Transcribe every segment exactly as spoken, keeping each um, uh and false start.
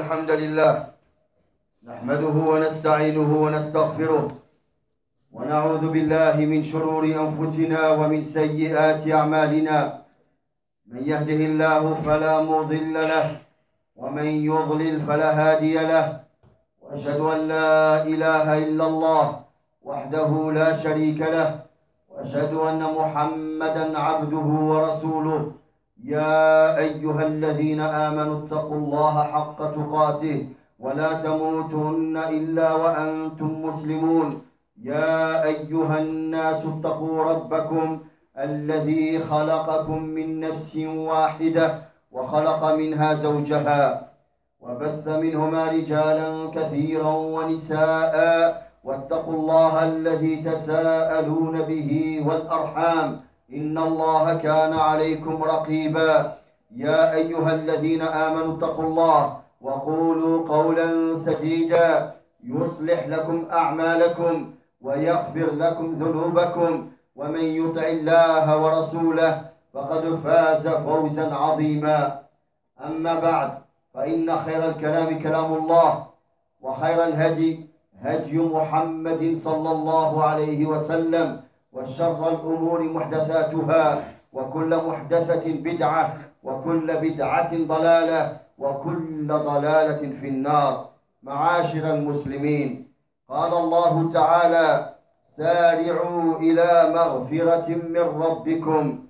الحمد لله نحمده ونستعينه ونستغفره ونعوذ بالله من شرور أنفسنا ومن سيئات أعمالنا. من يهده الله فلا مضل له ومن يضلل فلا هادي له، وأشهد أن لا إله إلا الله وحده لا شريك له، وأشهد أن محمدا عبده ورسوله. يا أيها الذين آمنوا اتقوا الله حق تقاته ولا تموتن إلا وأنتم مسلمون. يا أيها الناس اتقوا ربكم الذي خلقكم من نفس واحدة وخلق منها زوجها وبث منهما رجالا كثيرا ونساء، واتقوا الله الذي تساءلون به والأرحام إن الله كان عليكم رقيبا. يا أيها الذين آمنوا اتقوا الله وقولوا قولا سديدا يصلح لكم أعمالكم ويغفر لكم ذنوبكم، ومن يطع الله ورسوله فقد فاز فوزا عظيما. أما بعد، فإن خير الكلام كلام الله، وخير الهدي هدي محمد صلى الله عليه وسلم، وشر الأمور محدثاتها، وكل محدثة بدعة، وكل بدعة ضلالة، وكل ضلالة في النار. معاشر المسلمين، قال الله تعالى: سارعوا إلى مغفرة من ربكم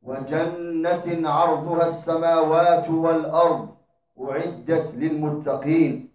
وجنة عرضها السماوات والأرض أعدت للمتقين.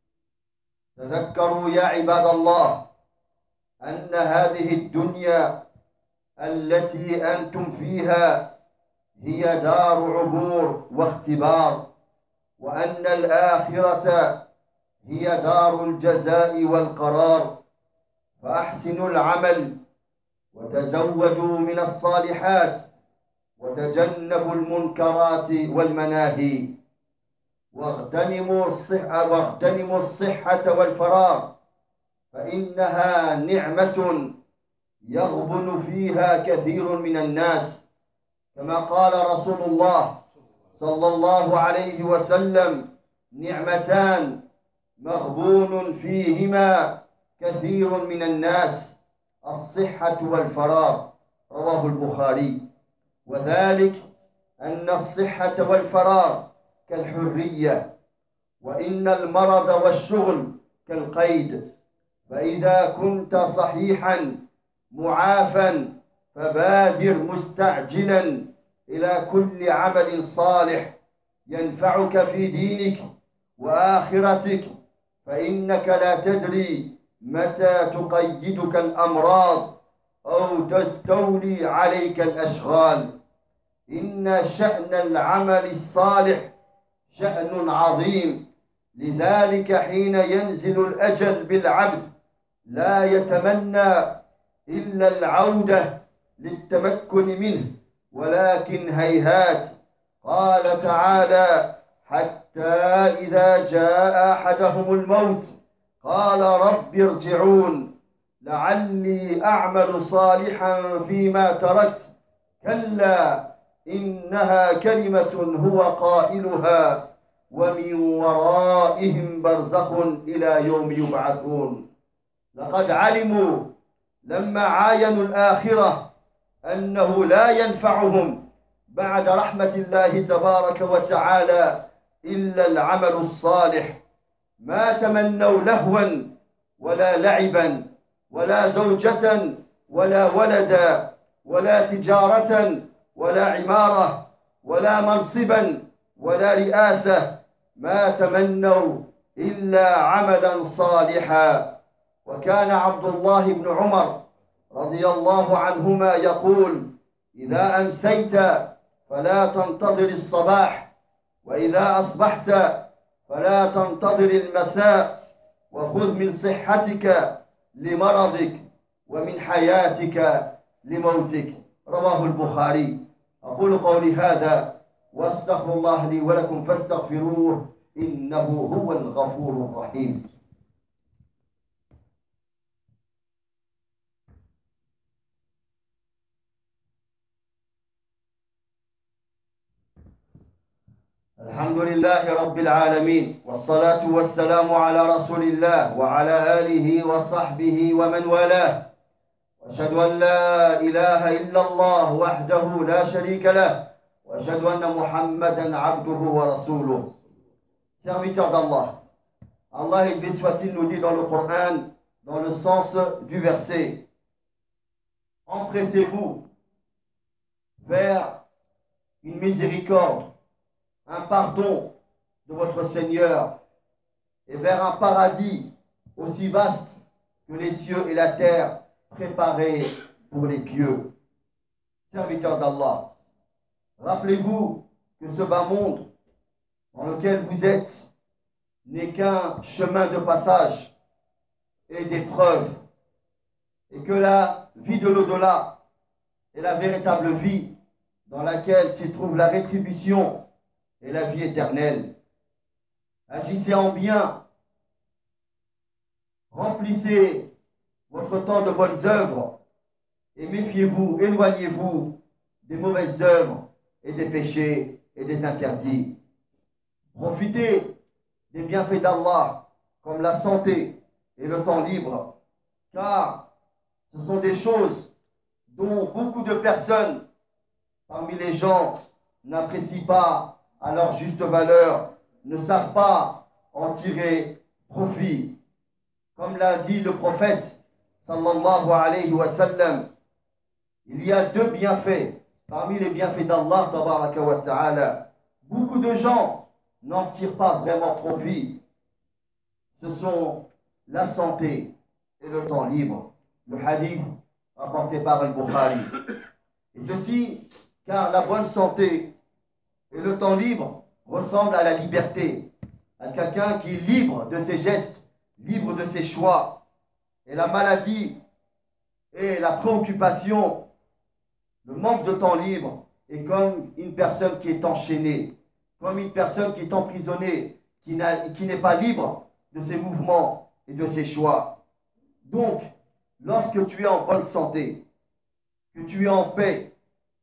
تذكروا يا عباد الله أن هذه الدنيا التي أنتم فيها هي دار عبور واختبار، وأن الآخرة هي دار الجزاء والقرار. فأحسنوا العمل وتزودوا من الصالحات وتجنبوا المنكرات والمناهي، واغتنموا الصحة واغتنموا الصحة والفراغ، فإنها نعمة يغبن فيها كثير من الناس، كما قال رسول الله صلى الله عليه وسلم: نعمتان مغبون فيهما كثير من الناس، الصحة والفراغ. رواه البخاري. وذلك أن الصحة والفراغ كالحرية، وإن المرض والشغل كالقيد. فإذا كنت صحيحا معافا فبادر مستعجلا إلى كل عمل صالح ينفعك في دينك وآخرتك، فإنك لا تدري متى تقيدك الأمراض أو تستولي عليك الأشغال. إن شأن العمل الصالح شأن عظيم، لذلك حين ينزل الأجل بالعبد لا يتمنى إلا العودة للتمكن منه، ولكن هيهات. قال تعالى: حتى إذا جاء أحدهم الموت قال رب ارجعون لعلي أعمل صالحا فيما تركت، كلا إنها كلمة هو قائلها ومن ورائهم برزخ إلى يوم يبعثون. لقد علموا لما عاينوا الآخرة أنه لا ينفعهم بعد رحمة الله تبارك وتعالى إلا العمل الصالح. ما تمنوا لهوا ولا لعبا ولا زوجة ولا ولدا ولا تجارة ولا عمارة ولا منصبا ولا رئاسة، ما تمنوا إلا عملا صالحا. وكان عبد الله بن عمر رضي الله عنهما يقول: إذا أمسيت فلا تنتظر الصباح، وإذا أصبحت فلا تنتظر المساء، وخذ من صحتك لمرضك ومن حياتك لموتك. رواه البخاري. أقول قولي هذا وأستغفر الله لي ولكم فاستغفروه إنه هو الغفور الرحيم. الحمد لله رب العالمين والصلاة والسلام على رسول الله وعلى آله وصحبه ومن والاه وأشهد أن لا إله إلا الله وحده لا شريك له وأشهد أن محمدا عبده ورسوله. Serviteur d'Allah, Allah élevé soit-il nous dit dans le Coran, dans le sens du verset: empressez-vous vers une miséricorde, un pardon de votre Seigneur et vers un paradis aussi vaste que les cieux et la terre préparés pour les pieux. Serviteurs d'Allah, rappelez-vous que ce bas monde dans lequel vous êtes n'est qu'un chemin de passage et d'épreuve, et que la vie de l'au-delà est la véritable vie dans laquelle s'y trouve la rétribution et la vie éternelle. Agissez en bien, remplissez votre temps de bonnes œuvres et méfiez-vous, éloignez-vous des mauvaises œuvres et des péchés et des interdits. Profitez des bienfaits d'Allah comme la santé et le temps libre, car ce sont des choses dont beaucoup de personnes parmi les gens n'apprécient pas à leur juste valeur, ne savent pas en tirer profit. Comme l'a dit le prophète sallallahu alayhi wa sallam, il y a deux bienfaits parmi les bienfaits d'Allah tabaraka wa ta'ala. Beaucoup de gens n'en tirent pas vraiment profit. Ce sont la santé et le temps libre. Le hadith rapporté par Al-Bukhari. Et ceci car la bonne santé et le temps libre ressemblent à la liberté, à quelqu'un qui est libre de ses gestes, libre de ses choix. Et la maladie et la préoccupation, le manque de temps libre est comme une personne qui est enchaînée, comme une personne qui est emprisonnée, qui, n'a, qui n'est pas libre de ses mouvements et de ses choix. Donc, lorsque tu es en bonne santé, que tu es en paix,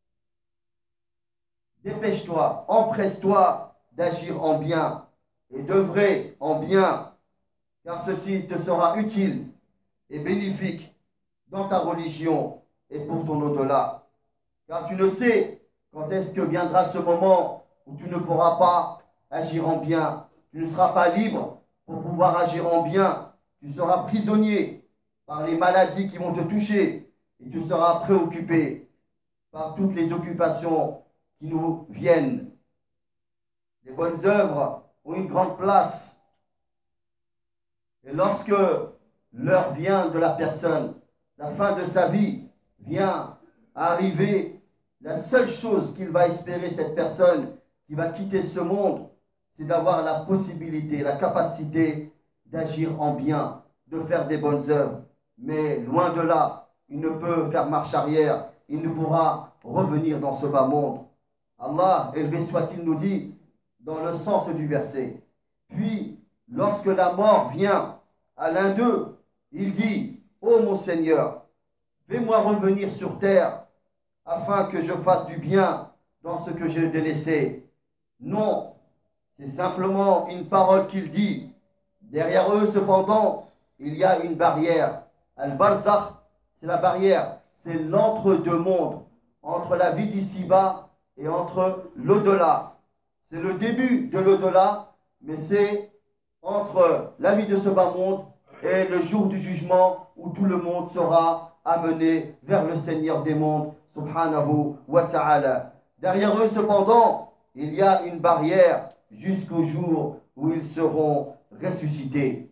dépêche-toi, empresse-toi d'agir en bien et d'œuvrer en bien, car ceci te sera utile et bénéfique dans ta religion et pour ton au-delà. Car tu ne sais quand est-ce que viendra ce moment où tu ne pourras pas agir en bien. Tu ne seras pas libre pour pouvoir agir en bien. Tu seras prisonnier par les maladies qui vont te toucher et tu seras préoccupé par toutes les occupations qui nous viennent. Les bonnes œuvres ont une grande place. Et lorsque l'heure vient de la personne, la fin de sa vie vient à arriver, la seule chose qu'il va espérer, cette personne qui va quitter ce monde, c'est d'avoir la possibilité, la capacité d'agir en bien, de faire des bonnes œuvres. Mais loin de là, il ne peut faire marche arrière, il ne pourra revenir dans ce bas monde. Allah, élevé soit-il, nous dit dans le sens du verset: puis, lorsque la mort vient à l'un d'eux, il dit: ô mon Seigneur, fais-moi revenir sur terre afin que je fasse du bien dans ce que j'ai délaissé. Non, c'est simplement une parole qu'il dit. Derrière eux, cependant, il y a une barrière. Al-Barzakh, c'est la barrière, c'est l'entre-deux-mondes, entre la vie d'ici-bas et entre l'au-delà. C'est le début de l'au-delà, mais c'est entre la vie de ce bas monde et le jour du jugement où tout le monde sera amené vers le Seigneur des mondes, subhanahu wa ta'ala. Derrière eux, cependant, il y a une barrière jusqu'au jour où ils seront ressuscités.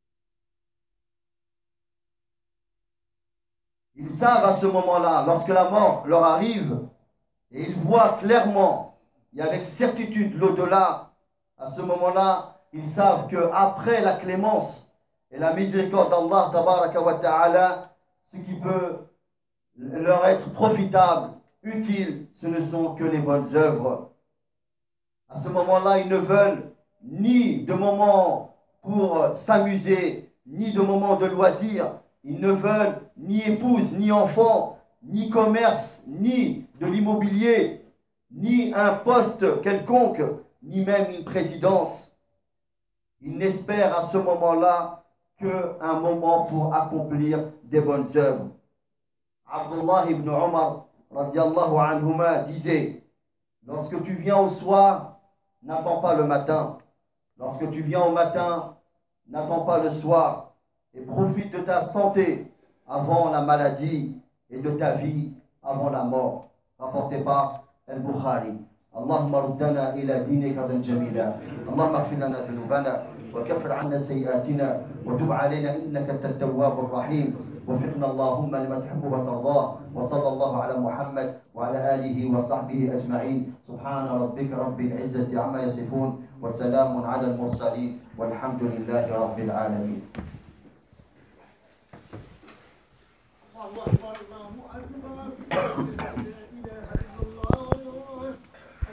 Ils savent à ce moment-là, lorsque la mort leur arrive, et ils voient clairement et avec certitude l'au-delà, à ce moment-là, ils savent qu'après la clémence et la miséricorde d'Allah, tabaraka wa ta'ala, ce qui peut leur être profitable, utile, ce ne sont que les bonnes œuvres. À ce moment-là, ils ne veulent ni de moments pour s'amuser, ni de moments de loisirs. Ils ne veulent ni épouse, ni enfant, ni commerce, ni de l'immobilier, ni un poste quelconque, ni même une présidence. Il n'espère à ce moment-là qu'un moment pour accomplir des bonnes œuvres. Abdullah ibn Omar radiallahu anhuma disait, lorsque tu viens au soir, n'attends pas le matin. Lorsque tu viens au matin, n'attends pas le soir. Et profite de ta santé avant la maladie et de ta vie avant la mort. Rapporté par Al-Bukhari. اللهم ردنا إلى دينك ردا جميلا اللهم اغفر لنا ذنوبنا وكفر عنا سيئاتنا وتب علينا إنك أنت التواب الرحيم وفقنا اللهم لما تحب وترضاه وصلى الله على محمد وعلى آله وصحبه أجمعين سبحان ربك رب العزة عما يصفون وسلام على المرسلين والحمد لله رب العالمين. الله أكبر الله أكبر